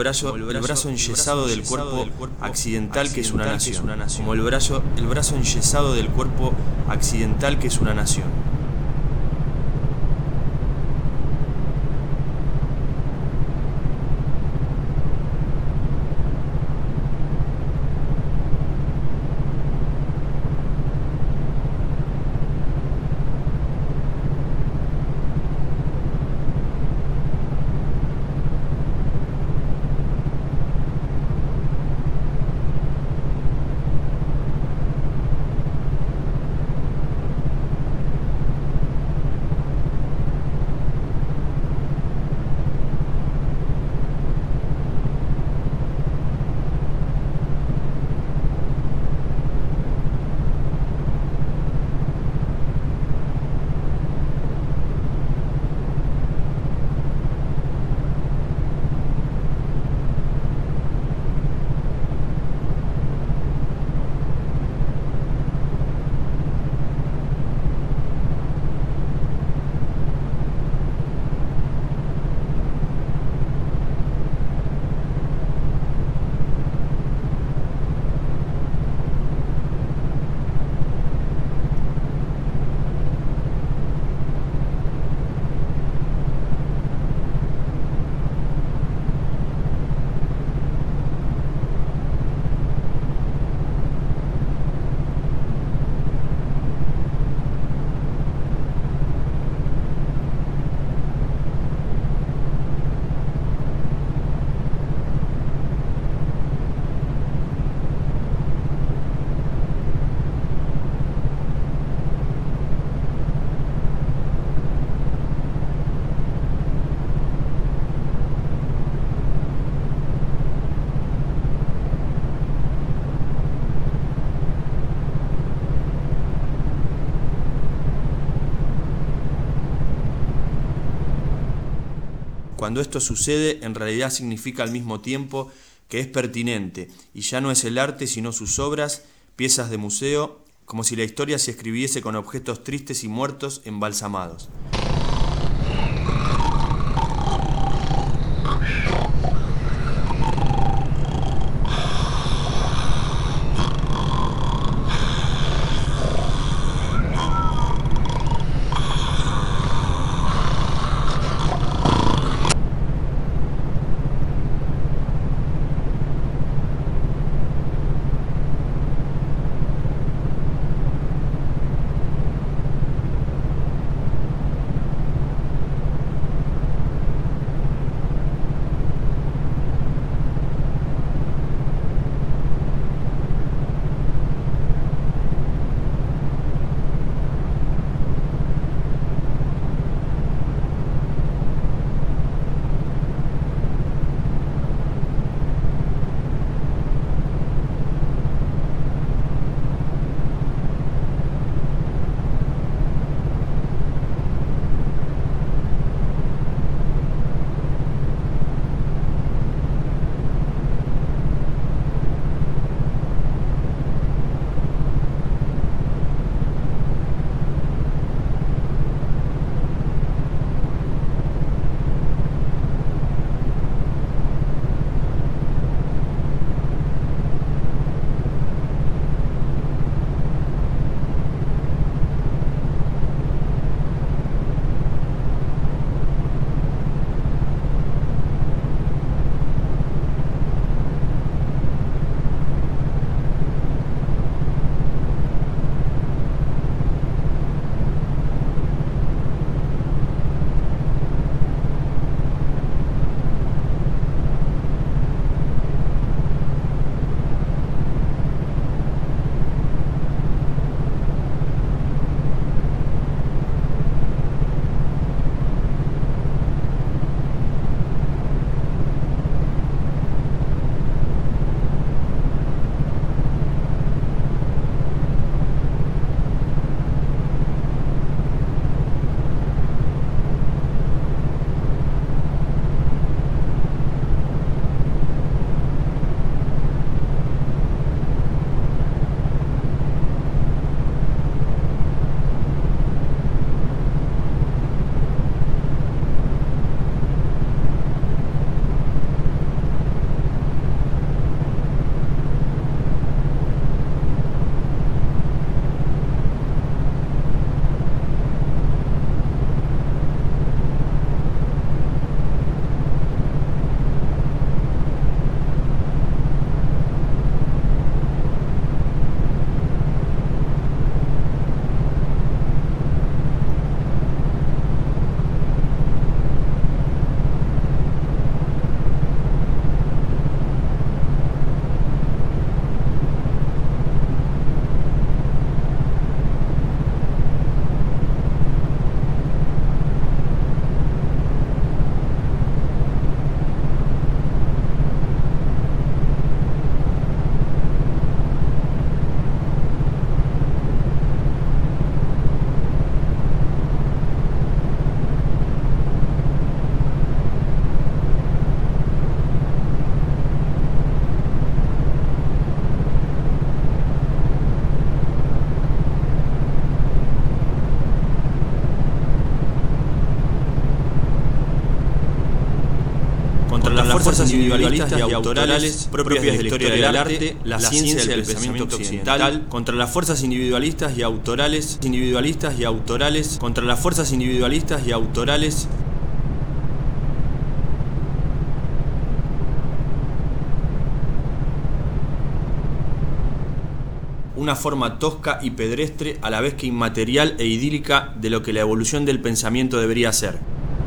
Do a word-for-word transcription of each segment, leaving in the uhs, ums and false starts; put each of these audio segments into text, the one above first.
brazo, el brazo enyesado del cuerpo accidental que es una nación, como el brazo, el brazo enyesado del cuerpo accidental que es una nación. Cuando esto sucede, en realidad significa al mismo tiempo que es pertinente, y ya no es el arte sino sus obras, piezas de museo, como si la historia se escribiese con objetos tristes y muertos embalsamados. contra las fuerzas individualistas y autorales propias de la historia del arte, la ciencia del pensamiento occidental, contra las fuerzas individualistas y autorales, individualistas y autorales, contra las fuerzas individualistas y autorales. Una forma tosca y pedestre, a la vez que inmaterial e idílica, de lo que la evolución del pensamiento debería ser.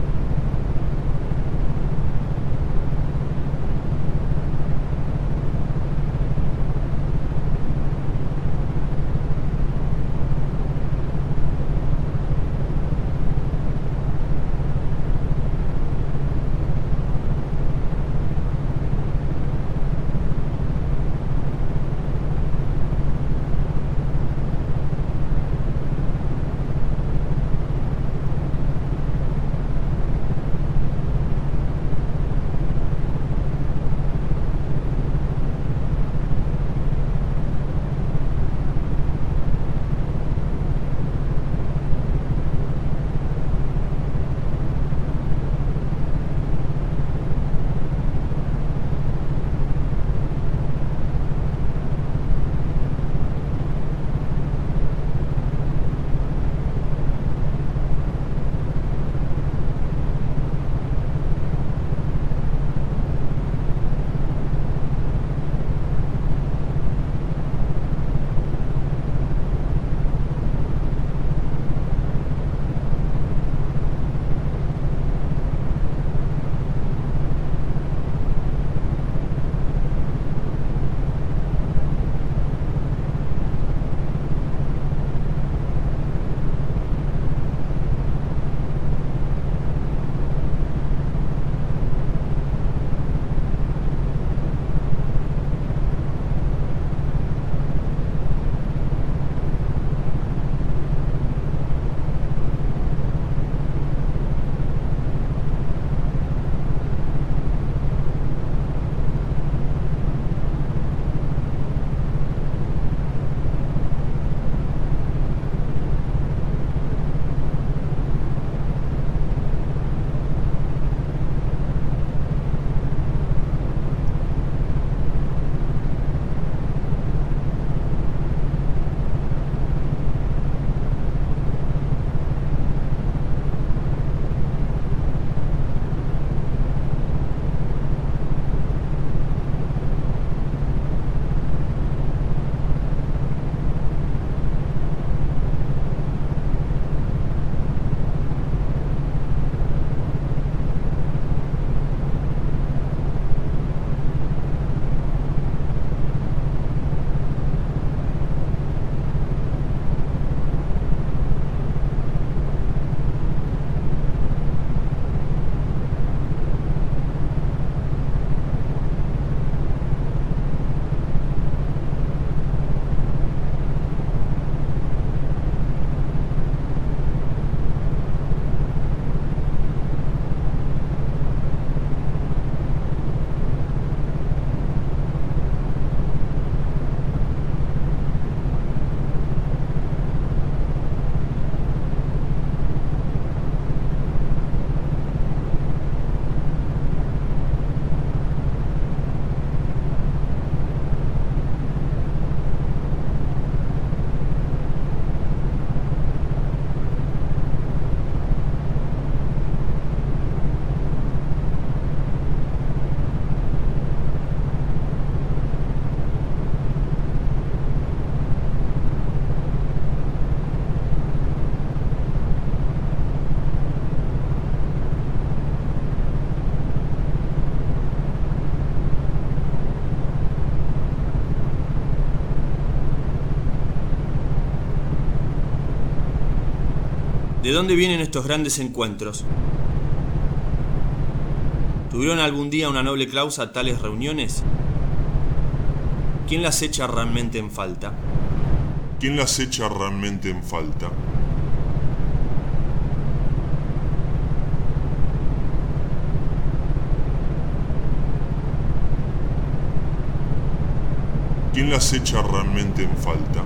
¿De dónde vienen estos grandes encuentros? ¿Tuvieron algún día una noble causa tales reuniones? ¿Quién las echa realmente en falta? ¿Quién las echa realmente en falta? ¿Quién las echa realmente en falta?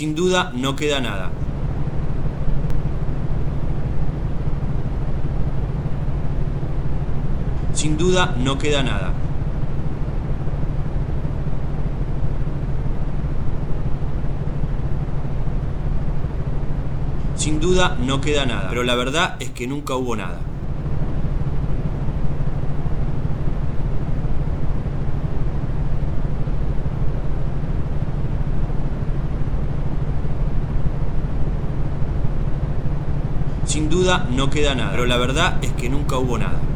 Sin duda no queda nada. Sin duda no queda nada. Sin duda no queda nada, pero la verdad es que nunca hubo nada. Sin duda no queda nada, pero la verdad es que nunca hubo nada.